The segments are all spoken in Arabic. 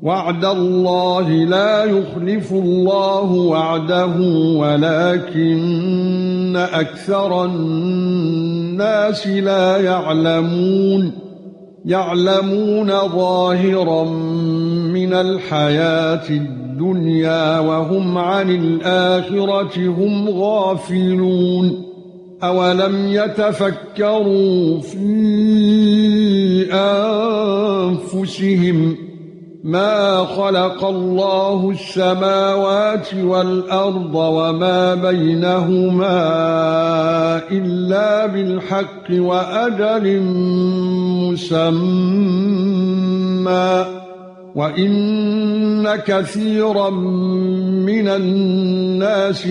وعد الله لا يخلف الله وعده ولكن أكثر الناس لا يعلمون ظاهرا من الحياة الدنيا وهم عن الآخرة هم غافلون أولم يتفكروا في أنفسهم ما خلق الله السماوات والأرض وما بينهما إلا بالحق وأجل مسمى وَإِنَّ كَثِيرًا مِنَ النَّاسِ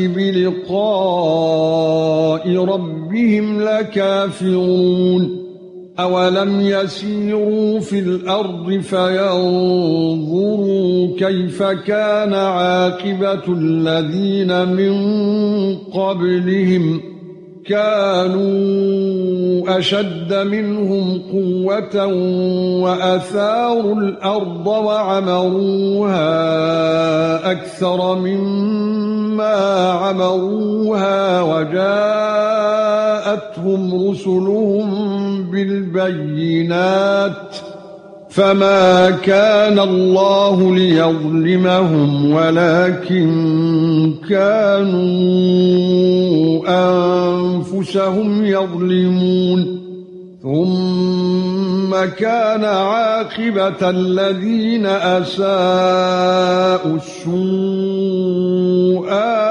بِلِقَاءِ رَبِّهِمْ لَكَافِرُونَ أَوَلَمْ يَسِيرُوا فِي الْأَرْضِ فَيَنظُرُوا كَيْفَ كَانَ عَاقِبَةُ الَّذِينَ مِنْ قَبْلِهِمْ كانوا أشد منهم قوة وأثاروا الأرض وعمروها أكثر مما عمروها وجاءتهم رسلهم بالبينات فما كان الله ليظلمهم ولكن كانوا أنفسهم يظلمون ثم كان عاقبة الذين أساءوا السوء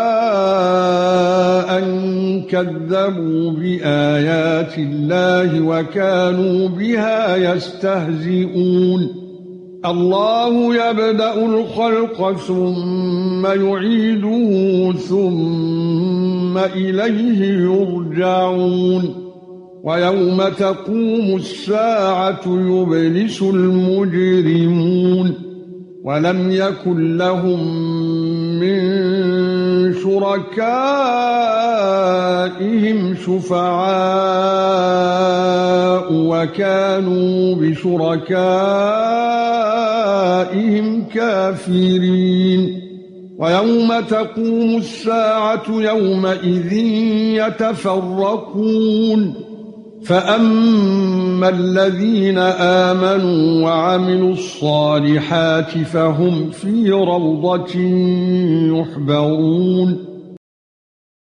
أن كذبوا بآيات الله وكانوا بها يستهزئون الله يبدأ الخلق ثم يعيده ثم إليه يرجعون ويوم تقوم الساعة يبلس المجرمون ولم يكن لهم من شركائهم شفعاء وكانوا بشركائهم كافرين ويوم تقوم الساعة يومئذ يتفرقون فأما الذين آمنوا وعملوا الصالحات فهم في روضة يحبرون